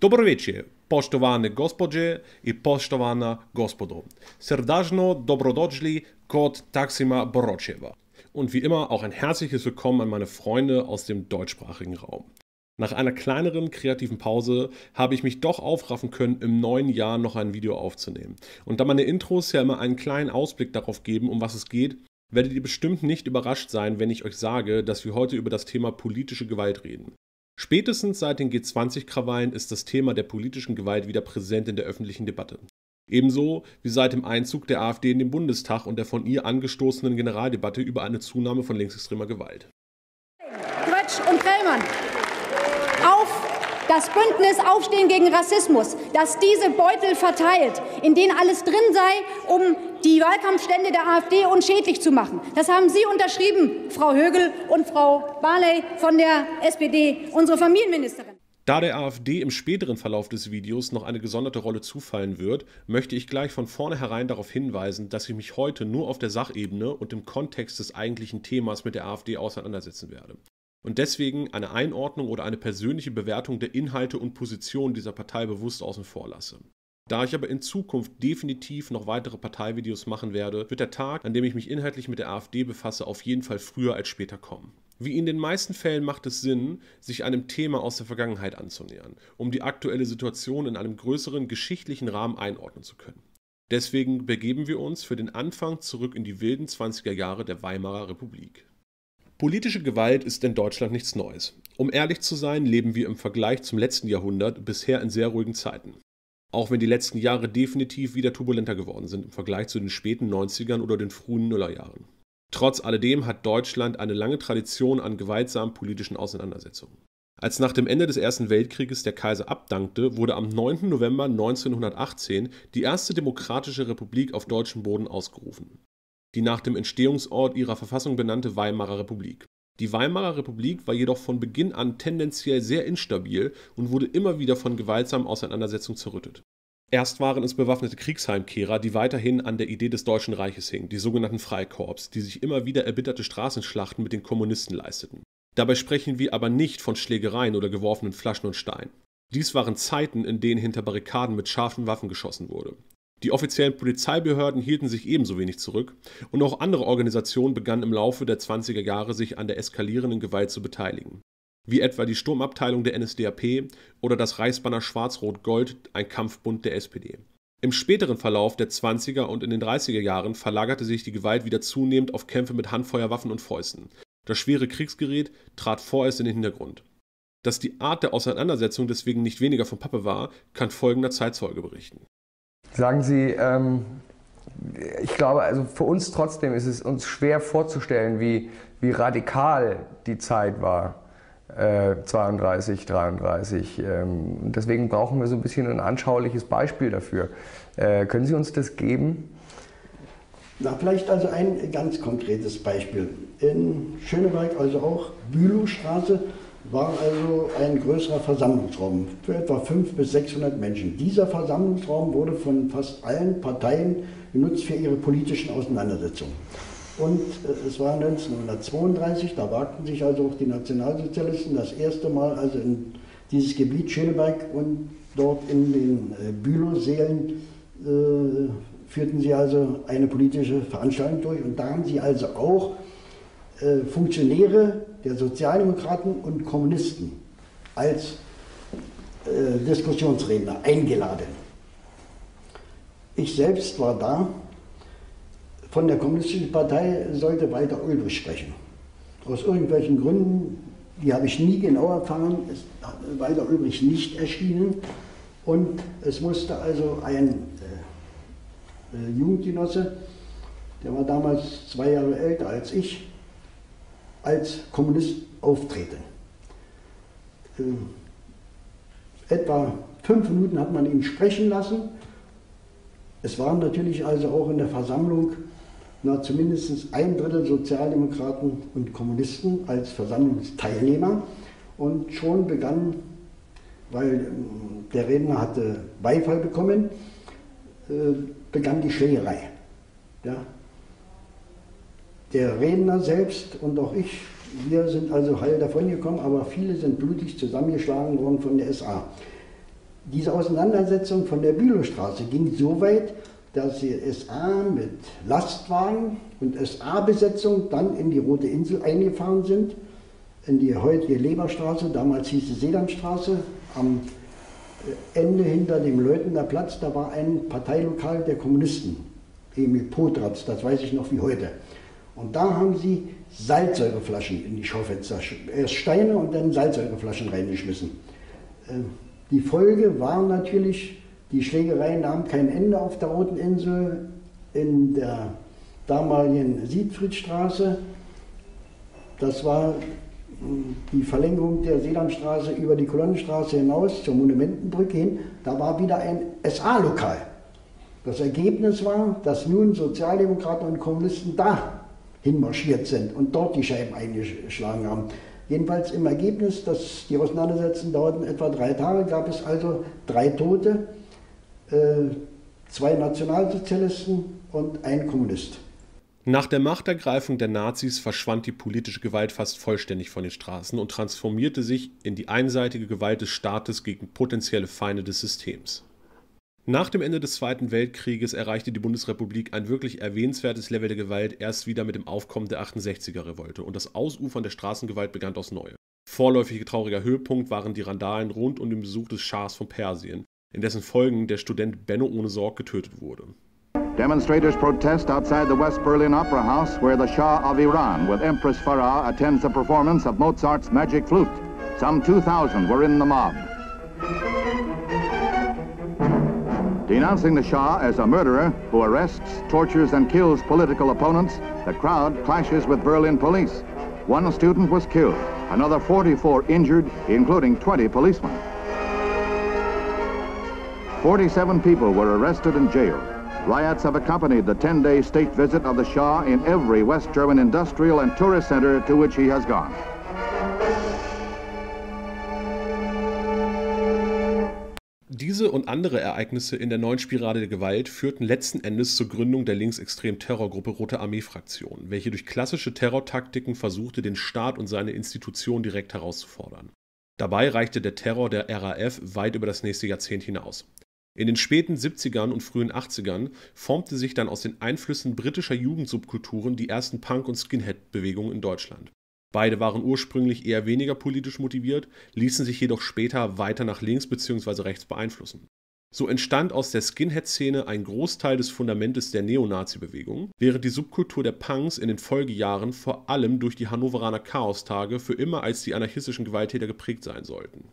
Dobro večer, poštovane gospođe i poštovana gospodo. Srdačno dobrodošli kod Taksima Borocheva. Und wie immer auch ein herzliches Willkommen an meine Freunde aus dem deutschsprachigen Raum. Nach einer kleineren kreativen Pause habe ich mich doch aufraffen können, im neuen Jahr noch ein Video aufzunehmen. Und da meine Intros ja immer einen kleinen Ausblick darauf geben, um was es geht, werdet ihr bestimmt nicht überrascht sein, wenn ich euch sage, dass wir heute über das Thema politische Gewalt reden. Spätestens seit den G20-Krawallen ist das Thema der politischen Gewalt wieder präsent in der öffentlichen Debatte. Ebenso wie seit dem Einzug der AfD in den Bundestag und der von ihr angestoßenen Generaldebatte über eine Zunahme von linksextremer Gewalt. Grötsch und Prellmann auf das Bündnis Aufstehen gegen Rassismus, das diese Beutel verteilt, in denen alles drin sei, um die Wahlkampfstände der AfD unschädlich zu machen. Das haben Sie unterschrieben, Frau Högel und Frau Barley von der SPD, unsere Familienministerin. Da der AfD im späteren Verlauf des Videos noch eine gesonderte Rolle zufallen wird, möchte ich gleich von vornherein darauf hinweisen, dass ich mich heute nur auf der Sachebene und im Kontext des eigentlichen Themas mit der AfD auseinandersetzen werde. Und deswegen eine Einordnung oder eine persönliche Bewertung der Inhalte und Positionen dieser Partei bewusst außen vor lasse. Da ich aber in Zukunft definitiv noch weitere Parteivideos machen werde, wird der Tag, an dem ich mich inhaltlich mit der AfD befasse, auf jeden Fall früher als später kommen. Wie in den meisten Fällen macht es Sinn, sich einem Thema aus der Vergangenheit anzunähern, um die aktuelle Situation in einem größeren geschichtlichen Rahmen einordnen zu können. Deswegen begeben wir uns für den Anfang zurück in die wilden 20er Jahre der Weimarer Republik. Politische Gewalt ist in Deutschland nichts Neues. Um ehrlich zu sein, leben wir im Vergleich zum letzten Jahrhundert bisher in sehr ruhigen Zeiten. Auch wenn die letzten Jahre definitiv wieder turbulenter geworden sind im Vergleich zu den späten 90ern oder den frühen Nullerjahren. Trotz alledem hat Deutschland eine lange Tradition an gewaltsamen politischen Auseinandersetzungen. Als nach dem Ende des Ersten Weltkrieges der Kaiser abdankte, wurde am 9. November 1918 die erste demokratische Republik auf deutschem Boden ausgerufen. Die nach dem Entstehungsort ihrer Verfassung benannte Weimarer Republik. Die Weimarer Republik war jedoch von Beginn an tendenziell sehr instabil und wurde immer wieder von gewaltsamen Auseinandersetzungen zerrüttet. Erst waren es bewaffnete Kriegsheimkehrer, die weiterhin an der Idee des Deutschen Reiches hingen, die sogenannten Freikorps, die sich immer wieder erbitterte Straßenschlachten mit den Kommunisten leisteten. Dabei sprechen wir aber nicht von Schlägereien oder geworfenen Flaschen und Steinen. Dies waren Zeiten, in denen hinter Barrikaden mit scharfen Waffen geschossen wurde. Die offiziellen Polizeibehörden hielten sich ebenso wenig zurück und auch andere Organisationen begannen im Laufe der 20er Jahre sich an der eskalierenden Gewalt zu beteiligen. Wie etwa die Sturmabteilung der NSDAP oder das Reichsbanner Schwarz-Rot-Gold, ein Kampfbund der SPD. Im späteren Verlauf der 20er und in den 30er Jahren verlagerte sich die Gewalt wieder zunehmend auf Kämpfe mit Handfeuerwaffen und Fäusten. Das schwere Kriegsgerät trat vorerst in den Hintergrund. Dass die Art der Auseinandersetzung deswegen nicht weniger von Pappe war, kann folgender Zeitzeuge berichten. Sagen Sie, ich glaube, also für uns trotzdem ist es uns schwer vorzustellen, wie radikal die Zeit war, 32, 33. Deswegen brauchen wir so ein bisschen ein anschauliches Beispiel dafür. Können Sie uns das geben? Na, vielleicht also ein ganz konkretes Beispiel. In Schöneberg, also auch Bülowstraße, war also ein größerer Versammlungsraum für etwa 500 bis 600 Menschen. Dieser Versammlungsraum wurde von fast allen Parteien genutzt für ihre politischen Auseinandersetzungen. Und es war 1932, da wagten sich also auch die Nationalsozialisten das erste Mal also in dieses Gebiet Schöneberg und dort in den Bülowsälen führten sie also eine politische Veranstaltung durch. Und da haben sie also auch Funktionäre der Sozialdemokraten und Kommunisten als Diskussionsredner eingeladen. Ich selbst war da. Von der Kommunistischen Partei sollte Walter Ulbricht sprechen. Aus irgendwelchen Gründen, die habe ich nie genau erfahren, ist Walter Ulbricht nicht erschienen. Und es musste also ein Jugendgenosse, der war damals 2 Jahre älter als ich, als Kommunist auftreten. Etwa 5 Minuten hat man ihn sprechen lassen. Es waren natürlich also auch in der Versammlung zumindest 1/3 Sozialdemokraten und Kommunisten als Versammlungsteilnehmer. Und schon begann, weil der Redner hatte Beifall bekommen, begann die Schlägerei. Ja. Der Redner selbst und auch ich, wir sind also heil davon gekommen, aber viele sind blutig zusammengeschlagen worden von der SA. Diese Auseinandersetzung von der Bülowstraße ging so weit, dass die SA mit Lastwagen und SA-Besetzung dann in die Rote Insel eingefahren sind, in die heutige Leberstraße, damals hieß es Sedanstraße, am Ende hinter dem Leutener Platz, da war ein Parteilokal der Kommunisten, Emil Potratz, das weiß ich noch wie heute. Und da haben sie Salzsäureflaschen in die Schaufenster, erst Steine und dann Salzsäureflaschen reingeschmissen. Die Folge war natürlich, die Schlägereien nahmen kein Ende auf der Roten Insel, in der damaligen Siegfriedstraße. Das war die Verlängerung der Sedanstraße über die Kolonnenstraße hinaus zur Monumentenbrücke hin. Da war wieder ein SA-Lokal. Das Ergebnis war, dass nun Sozialdemokraten und Kommunisten da hinmarschiert sind und dort die Scheiben eingeschlagen haben. Jedenfalls im Ergebnis, dass die Auseinandersetzungen dauerten etwa 3 Tage, gab es also 3 Tote, 2 Nationalsozialisten und ein Kommunist. Nach der Machtergreifung der Nazis verschwand die politische Gewalt fast vollständig von den Straßen und transformierte sich in die einseitige Gewalt des Staates gegen potenzielle Feinde des Systems. Nach dem Ende des Zweiten Weltkrieges erreichte die Bundesrepublik ein wirklich erwähnenswertes Level der Gewalt erst wieder mit dem Aufkommen der 68er-Revolte und das Ausufern der Straßengewalt begann aufs Neue. Vorläufig trauriger Höhepunkt waren die Randalen rund um den Besuch des Schahs von Persien, in dessen Folgen der Student Benno Ohnesorg getötet wurde. Demonstrators protest outside the West Berlin Opera House where the Shah of Iran with Empress Farah attends the performance of Mozart's Magic Flute. Some 2,000 were in the mob. Denouncing the Shah as a murderer who arrests, tortures and kills political opponents, the crowd clashes with Berlin police. 1 student was killed, another 44 injured, including 20 policemen. 47 people were arrested and jailed. Riots have accompanied the 10-day state visit of the Shah in every West German industrial and tourist center to which he has gone. Diese und andere Ereignisse in der neuen Spirale der Gewalt führten letzten Endes zur Gründung der linksextremen Terrorgruppe Rote Armee-Fraktion, welche durch klassische Terrortaktiken versuchte, den Staat und seine Institutionen direkt herauszufordern. Dabei reichte der Terror der RAF weit über das nächste Jahrzehnt hinaus. In den späten 70ern und frühen 80ern formte sich dann aus den Einflüssen britischer Jugendsubkulturen die ersten Punk- und Skinhead-Bewegungen in Deutschland. Beide waren ursprünglich eher weniger politisch motiviert, ließen sich jedoch später weiter nach links bzw. rechts beeinflussen. So entstand aus der Skinhead-Szene ein Großteil des Fundamentes der Neonazi-Bewegung, während die Subkultur der Punks in den Folgejahren vor allem durch die Hannoveraner Chaostage für immer als die anarchistischen Gewalttäter geprägt sein sollten.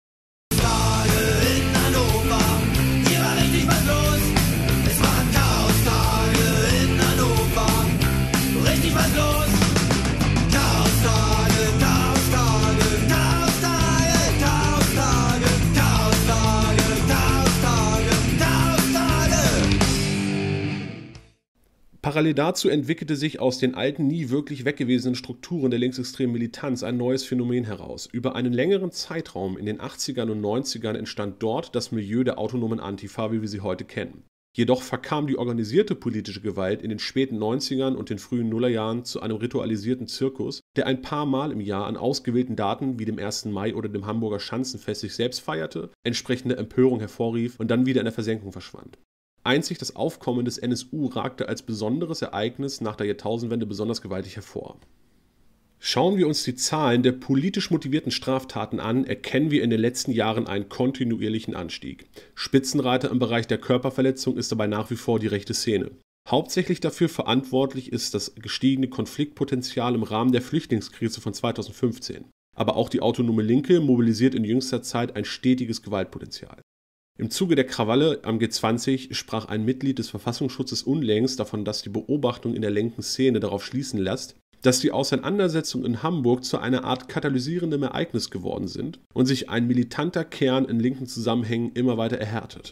Parallel dazu entwickelte sich aus den alten, nie wirklich weggewesenen Strukturen der linksextremen Militanz ein neues Phänomen heraus. Über einen längeren Zeitraum in den 80ern und 90ern entstand dort das Milieu der autonomen Antifa, wie wir sie heute kennen. Jedoch verkam die organisierte politische Gewalt in den späten 90ern und den frühen Nullerjahren zu einem ritualisierten Zirkus, der ein paar Mal im Jahr an ausgewählten Daten wie dem 1. Mai oder dem Hamburger Schanzenfest sich selbst feierte, entsprechende Empörung hervorrief und dann wieder in der Versenkung verschwand. Einzig das Aufkommen des NSU ragte als besonderes Ereignis nach der Jahrtausendwende besonders gewaltig hervor. Schauen wir uns die Zahlen der politisch motivierten Straftaten an, erkennen wir in den letzten Jahren einen kontinuierlichen Anstieg. Spitzenreiter im Bereich der Körperverletzung ist dabei nach wie vor die rechte Szene. Hauptsächlich dafür verantwortlich ist das gestiegene Konfliktpotenzial im Rahmen der Flüchtlingskrise von 2015. Aber auch die autonome Linke mobilisiert in jüngster Zeit ein stetiges Gewaltpotenzial. Im Zuge der Krawalle am G20 sprach ein Mitglied des Verfassungsschutzes unlängst davon, dass die Beobachtung in der linken Szene darauf schließen lässt, dass die Auseinandersetzungen in Hamburg zu einer Art katalysierendem Ereignis geworden sind und sich ein militanter Kern in linken Zusammenhängen immer weiter erhärtet.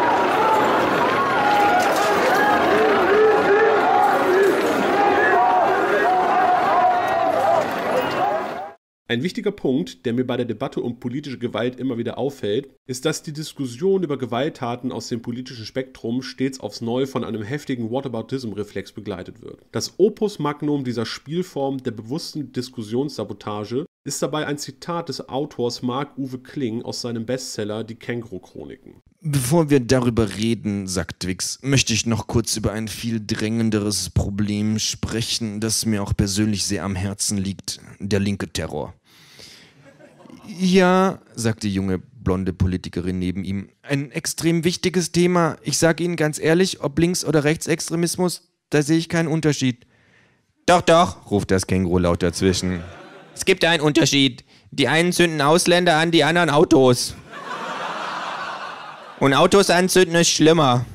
Ein wichtiger Punkt, der mir bei der Debatte um politische Gewalt immer wieder auffällt, ist, dass die Diskussion über Gewalttaten aus dem politischen Spektrum stets aufs Neue von einem heftigen Whataboutism-Reflex begleitet wird. Das Opus Magnum dieser Spielform der bewussten Diskussionssabotage ist dabei ein Zitat des Autors Marc-Uwe Kling aus seinem Bestseller Die Känguru-Chroniken. Bevor wir darüber reden, sagt Twix, möchte ich noch kurz über ein viel drängenderes Problem sprechen, das mir auch persönlich sehr am Herzen liegt, der linke Terror. Ja, sagt die junge blonde Politikerin neben ihm, ein extrem wichtiges Thema. Ich sage Ihnen ganz ehrlich, ob Links- oder Rechtsextremismus, da sehe ich keinen Unterschied. Doch, doch, ruft das Känguru laut dazwischen. Es gibt einen Unterschied. Die einen zünden Ausländer an, die anderen Autos. Und Autos anzünden ist schlimmer.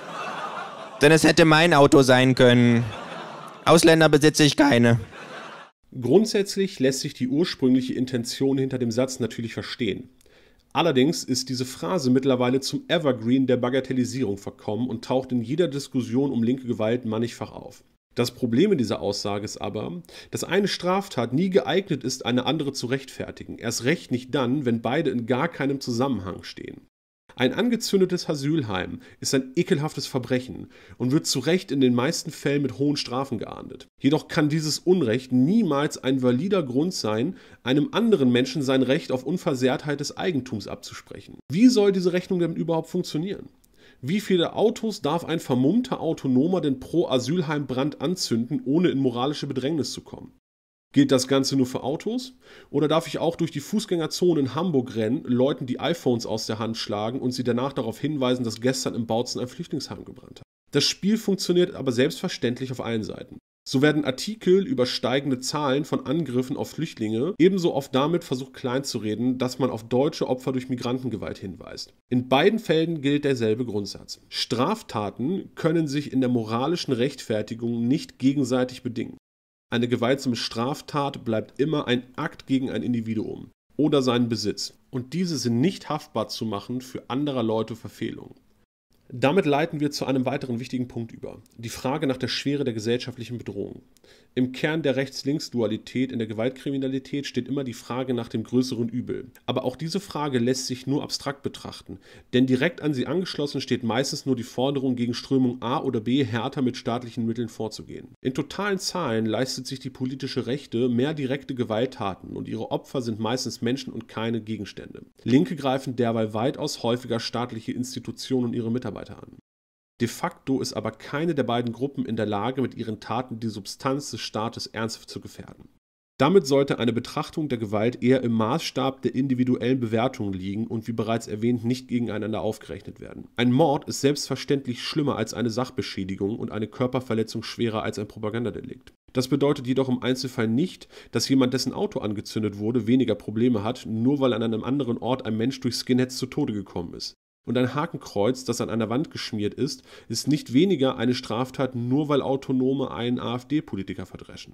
Denn es hätte mein Auto sein können. Ausländer besitze ich keine. Grundsätzlich lässt sich die ursprüngliche Intention hinter dem Satz natürlich verstehen. Allerdings ist diese Phrase mittlerweile zum Evergreen der Bagatellisierung verkommen und taucht in jeder Diskussion um linke Gewalt mannigfach auf. Das Problem in dieser Aussage ist aber, dass eine Straftat nie geeignet ist, eine andere zu rechtfertigen. Erst recht nicht dann, wenn beide in gar keinem Zusammenhang stehen. Ein angezündetes Asylheim ist ein ekelhaftes Verbrechen und wird zu Recht in den meisten Fällen mit hohen Strafen geahndet. Jedoch kann dieses Unrecht niemals ein valider Grund sein, einem anderen Menschen sein Recht auf Unversehrtheit des Eigentums abzusprechen. Wie soll diese Rechnung denn überhaupt funktionieren? Wie viele Autos darf ein vermummter Autonomer denn pro Asylheimbrand anzünden, ohne in moralische Bedrängnis zu kommen? Gilt das Ganze nur für Autos? Oder darf ich auch durch die Fußgängerzone in Hamburg rennen, Leuten die iPhones aus der Hand schlagen und sie danach darauf hinweisen, dass gestern im Bautzen ein Flüchtlingsheim gebrannt hat? Das Spiel funktioniert aber selbstverständlich auf allen Seiten. So werden Artikel über steigende Zahlen von Angriffen auf Flüchtlinge ebenso oft damit versucht kleinzureden, dass man auf deutsche Opfer durch Migrantengewalt hinweist. In beiden Fällen gilt derselbe Grundsatz. Straftaten können sich in der moralischen Rechtfertigung nicht gegenseitig bedingen. Eine gewaltsame Straftat bleibt immer ein Akt gegen ein Individuum oder seinen Besitz. Und diese sind nicht haftbar zu machen für anderer Leute Verfehlungen. Damit leiten wir zu einem weiteren wichtigen Punkt über. Die Frage nach der Schwere der gesellschaftlichen Bedrohung. Im Kern der Rechts-Links-Dualität in der Gewaltkriminalität steht immer die Frage nach dem größeren Übel. Aber auch diese Frage lässt sich nur abstrakt betrachten, denn direkt an sie angeschlossen steht meistens nur die Forderung, gegen Strömung A oder B härter mit staatlichen Mitteln vorzugehen. In totalen Zahlen leistet sich die politische Rechte mehr direkte Gewalttaten und ihre Opfer sind meistens Menschen und keine Gegenstände. Linke greifen derweil weitaus häufiger staatliche Institutionen und ihre Mitarbeiter an. De facto ist aber keine der beiden Gruppen in der Lage, mit ihren Taten die Substanz des Staates ernsthaft zu gefährden. Damit sollte eine Betrachtung der Gewalt eher im Maßstab der individuellen Bewertung liegen und wie bereits erwähnt nicht gegeneinander aufgerechnet werden. Ein Mord ist selbstverständlich schlimmer als eine Sachbeschädigung und eine Körperverletzung schwerer als ein Propagandadelikt. Das bedeutet jedoch im Einzelfall nicht, dass jemand, dessen Auto angezündet wurde, weniger Probleme hat, nur weil an einem anderen Ort ein Mensch durch Skinheads zu Tode gekommen ist. Und ein Hakenkreuz, das an einer Wand geschmiert ist nicht weniger eine Straftat, nur weil Autonome einen AfD-Politiker verdreschen.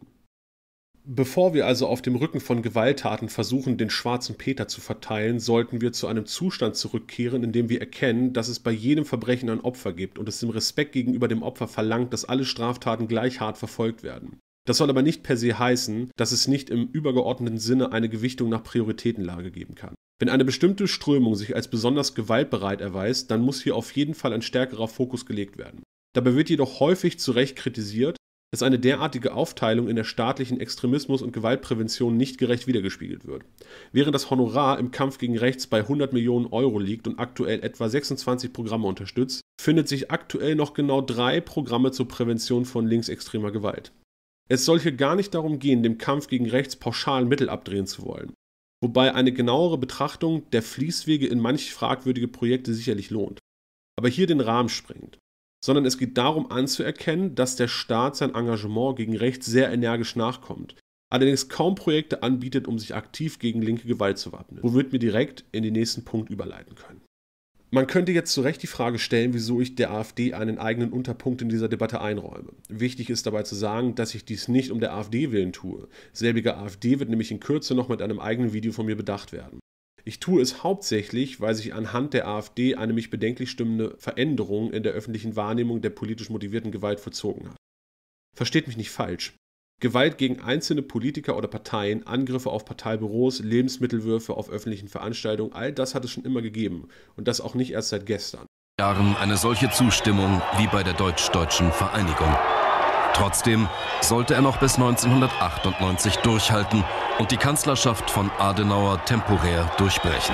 Bevor wir also auf dem Rücken von Gewalttaten versuchen, den schwarzen Peter zu verteilen, sollten wir zu einem Zustand zurückkehren, in dem wir erkennen, dass es bei jedem Verbrechen ein Opfer gibt und es im Respekt gegenüber dem Opfer verlangt, dass alle Straftaten gleich hart verfolgt werden. Das soll aber nicht per se heißen, dass es nicht im übergeordneten Sinne eine Gewichtung nach Prioritätenlage geben kann. Wenn eine bestimmte Strömung sich als besonders gewaltbereit erweist, dann muss hier auf jeden Fall ein stärkerer Fokus gelegt werden. Dabei wird jedoch häufig zu Recht kritisiert, dass eine derartige Aufteilung in der staatlichen Extremismus- und Gewaltprävention nicht gerecht wiedergespiegelt wird. Während das Honorar im Kampf gegen Rechts bei 100 Millionen Euro liegt und aktuell etwa 26 Programme unterstützt, findet sich aktuell noch genau 3 Programme zur Prävention von linksextremer Gewalt. Es soll hier gar nicht darum gehen, dem Kampf gegen Rechts pauschal Mittel abdrehen zu wollen. Wobei eine genauere Betrachtung der Fließwege in manch fragwürdige Projekte sicherlich lohnt, aber hier den Rahmen sprengt. Sondern es geht darum anzuerkennen, dass der Staat sein Engagement gegen Rechts sehr energisch nachkommt, allerdings kaum Projekte anbietet, um sich aktiv gegen linke Gewalt zu wappnen, womit wir direkt in den nächsten Punkt überleiten können. Man könnte jetzt zu Recht die Frage stellen, wieso ich der AfD einen eigenen Unterpunkt in dieser Debatte einräume. Wichtig ist dabei zu sagen, dass ich dies nicht um der AfD willen tue. Selbige AfD wird nämlich in Kürze noch mit einem eigenen Video von mir bedacht werden. Ich tue es hauptsächlich, weil sich anhand der AfD eine mich bedenklich stimmende Veränderung in der öffentlichen Wahrnehmung der politisch motivierten Gewalt vollzogen hat. Versteht mich nicht falsch. Gewalt gegen einzelne Politiker oder Parteien, Angriffe auf Parteibüros, Lebensmittelwürfe auf öffentlichen Veranstaltungen, all das hat es schon immer gegeben. Und das auch nicht erst seit gestern. Jahren eine solche Zustimmung wie bei der Deutsch-Deutschen Vereinigung. Trotzdem sollte er noch bis 1998 durchhalten und die Kanzlerschaft von Adenauer temporär durchbrechen.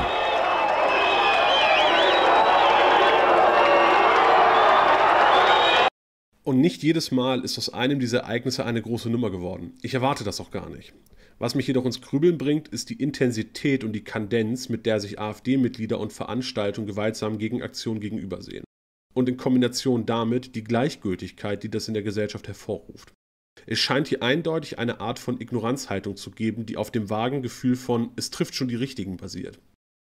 Und nicht jedes Mal ist aus einem dieser Ereignisse eine große Nummer geworden. Ich erwarte das auch gar nicht. Was mich jedoch ins Grübeln bringt, ist die Intensität und die Kadenz, mit der sich AfD-Mitglieder und Veranstaltungen gewaltsamen Gegenaktionen gegenübersehen. Und in Kombination damit die Gleichgültigkeit, die das in der Gesellschaft hervorruft. Es scheint hier eindeutig eine Art von Ignoranzhaltung zu geben, die auf dem vagen Gefühl von „es trifft schon die Richtigen" basiert.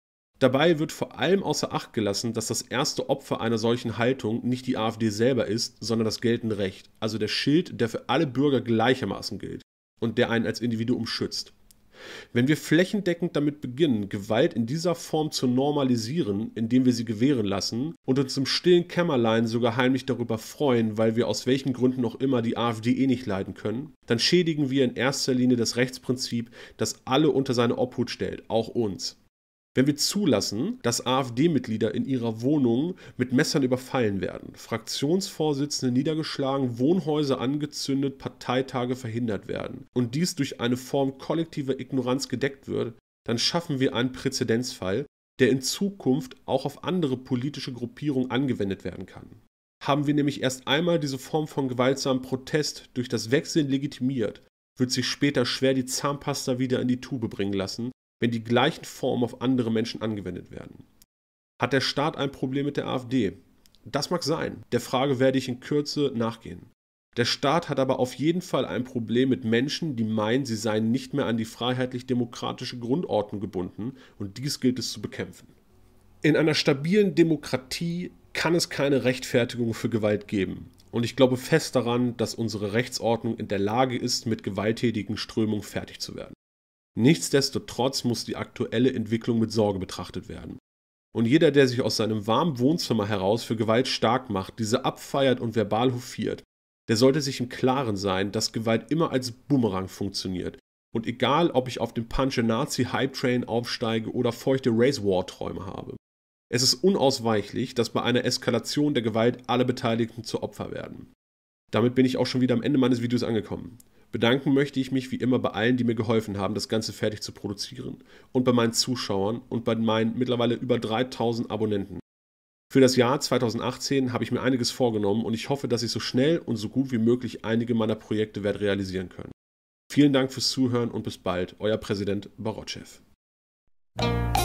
Dabei wird vor allem außer Acht gelassen, dass das erste Opfer einer solchen Haltung nicht die AfD selber ist, sondern das geltende Recht, also der Schild, der für alle Bürger gleichermaßen gilt und der einen als Individuum schützt. Wenn wir flächendeckend damit beginnen, Gewalt in dieser Form zu normalisieren, indem wir sie gewähren lassen und uns im stillen Kämmerlein sogar heimlich darüber freuen, weil wir aus welchen Gründen auch immer die AfD nicht leiden können, dann schädigen wir in erster Linie das Rechtsprinzip, das alle unter seine Obhut stellt, auch uns. Wenn wir zulassen, dass AfD-Mitglieder in ihrer Wohnung mit Messern überfallen werden, Fraktionsvorsitzende niedergeschlagen, Wohnhäuser angezündet, Parteitage verhindert werden und dies durch eine Form kollektiver Ignoranz gedeckt wird, dann schaffen wir einen Präzedenzfall, der in Zukunft auch auf andere politische Gruppierungen angewendet werden kann. Haben wir nämlich erst einmal diese Form von gewaltsamem Protest durch das Wegsehen legitimiert, wird sich später schwer die Zahnpasta wieder in die Tube bringen lassen, wenn die gleichen Formen auf andere Menschen angewendet werden. Hat der Staat ein Problem mit der AfD? Das mag sein, der Frage werde ich in Kürze nachgehen. Der Staat hat aber auf jeden Fall ein Problem mit Menschen, die meinen, sie seien nicht mehr an die freiheitlich-demokratische Grundordnung gebunden und dies gilt es zu bekämpfen. In einer stabilen Demokratie kann es keine Rechtfertigung für Gewalt geben. Und ich glaube fest daran, dass unsere Rechtsordnung in der Lage ist, mit gewalttätigen Strömungen fertig zu werden. Nichtsdestotrotz muss die aktuelle Entwicklung mit Sorge betrachtet werden. Und jeder, der sich aus seinem warmen Wohnzimmer heraus für Gewalt stark macht, diese abfeiert und verbal hofiert, der sollte sich im Klaren sein, dass Gewalt immer als Bumerang funktioniert. Und egal, ob ich auf dem Punch-a-Nazi-Hype-Train aufsteige oder feuchte Race-War-Träume habe. Es ist unausweichlich, dass bei einer Eskalation der Gewalt alle Beteiligten zu Opfer werden. Damit bin ich auch schon wieder am Ende meines Videos angekommen. Bedanken möchte ich mich wie immer bei allen, die mir geholfen haben, das Ganze fertig zu produzieren und bei meinen Zuschauern und bei meinen mittlerweile über 3000 Abonnenten. Für das Jahr 2018 habe ich mir einiges vorgenommen und ich hoffe, dass ich so schnell und so gut wie möglich einige meiner Projekte werde realisieren können. Vielen Dank fürs Zuhören und bis bald, euer Präsident Barotschew.